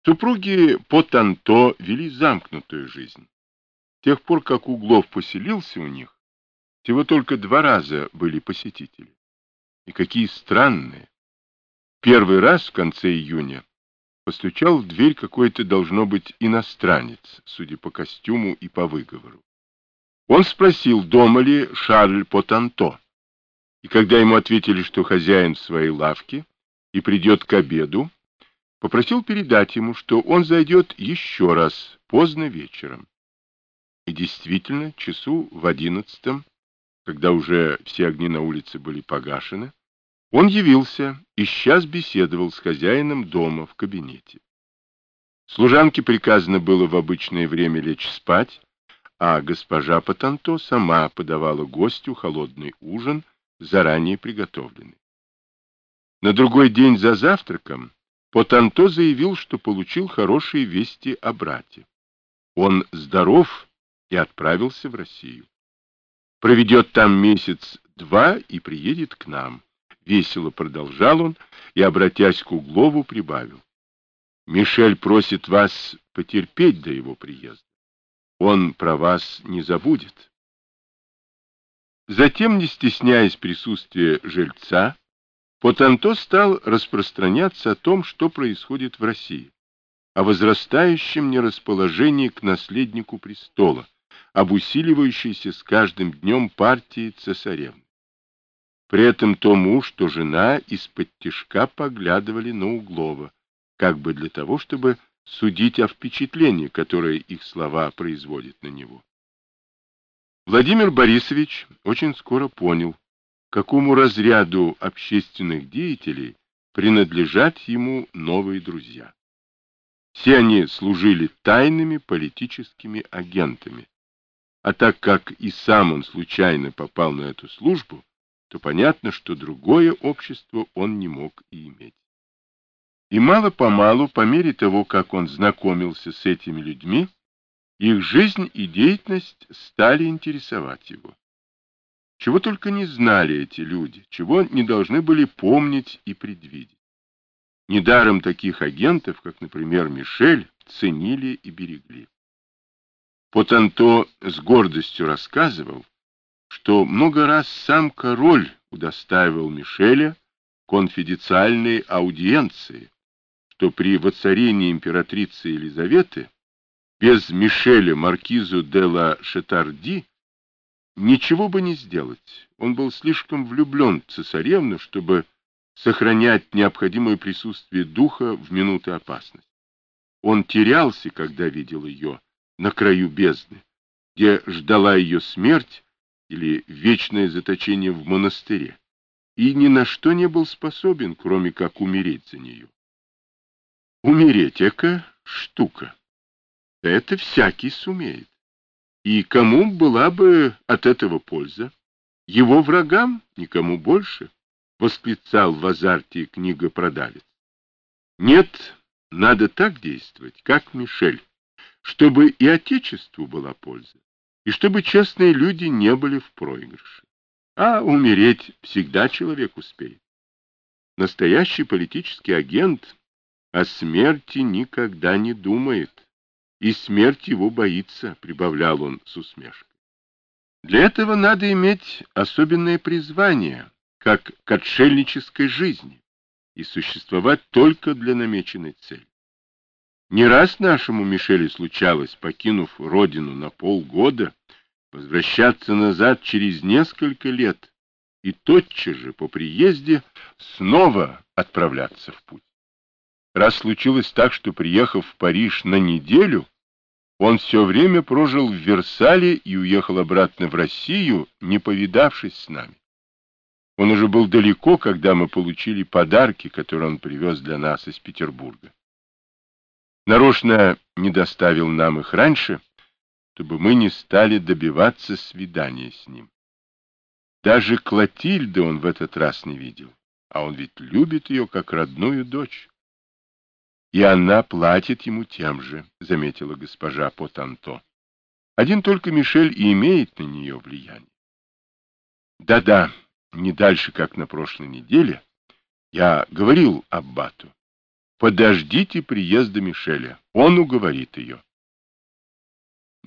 Супруги Потанто вели замкнутую жизнь. С тех пор, как Углов поселился у них, всего только 2 раза были посетители. И какие странные. Первый раз в конце июня постучал в дверь какой-то, должно быть, иностранец, судя по костюму и по выговору. Он спросил, дома ли Шарль Потанто, и когда ему ответили, что хозяин в своей лавке и придет к обеду, попросил передать ему, что он зайдет еще раз, поздно вечером. И действительно, часу в 11, когда уже все огни на улице были погашены, он явился и сейчас беседовал с хозяином дома в кабинете. Служанке приказано было в обычное время лечь спать, а госпожа Потанто сама подавала гостю холодный ужин, заранее приготовленный. На другой день за завтраком Потанто заявил, что получил хорошие вести о брате. Он здоров и отправился в Россию. Проведет там месяц-два и приедет к нам. Весело продолжал он и, обратясь к Углову, прибавил: Мишель просит вас потерпеть до его приезда. Он про вас не забудет. Затем, не стесняясь присутствия жильца, Потанто стал распространяться о том, что происходит в России, о возрастающем нерасположении к наследнику престола, об усиливающейся с каждым днем партии цесаревны. При этом то муж, то жена исподтишка поглядывали на Углова, как бы для того, чтобы судить о впечатлении, которое их слова производят на него. Владимир Борисович очень скоро понял, к какому разряду общественных деятелей принадлежат ему новые друзья. Все они служили тайными политическими агентами, а так как и сам он случайно попал на эту службу, то понятно, что другое общество он не мог и иметь. И мало-помалу, по мере того, как он знакомился с этими людьми, их жизнь и деятельность стали интересовать его. Чего только не знали эти люди, чего не должны были помнить и предвидеть. Недаром таких агентов, как, например, Мишель, ценили и берегли. Потанто с гордостью рассказывал, что много раз сам король удостаивал Мишеля конфиденциальной аудиенции, что при воцарении императрицы Елизаветы без Мишеля маркизу де ла Шатарди ничего бы не сделать. Он был слишком влюблен в цесаревну, чтобы сохранять необходимое присутствие духа в минуты опасности. Он терялся, когда видел ее на краю бездны, где ждала ее смерть или вечное заточение в монастыре, и ни на что не был способен, кроме как умереть за нее. Умереть — эка штука. Это всякий сумеет. И кому была бы от этого польза? Его врагам никому больше, восклицал в азарте книгопродавец. Нет, надо так действовать, как Мишель, чтобы и отечеству была польза, и чтобы честные люди не были в проигрыше. А умереть всегда человек успеет. Настоящий политический агент о смерти никогда не думает, и смерть его боится, прибавлял он с усмешкой. Для этого надо иметь особенное призвание, как к отшельнической жизни, и существовать только для намеченной цели. Не раз нашему Мишелю случалось, покинув родину на полгода, возвращаться назад через несколько лет и тотчас же по приезде снова отправляться в путь. Раз случилось так, что, приехав в Париж на неделю, он все время прожил в Версале и уехал обратно в Россию, не повидавшись с нами. Он уже был далеко, когда мы получили подарки, которые он привез для нас из Петербурга. Нарочно не доставил нам их раньше, чтобы мы не стали добиваться свидания с ним. Даже Клотильды он в этот раз не видел, а он ведь любит ее как родную дочь. И она платит ему тем же, заметила госпожа Потанто. Один только Мишель и имеет на нее влияние. Да-да, не дальше, как на прошлой неделе, я говорил аббату. подождите приезда Мишеля, он уговорит ее.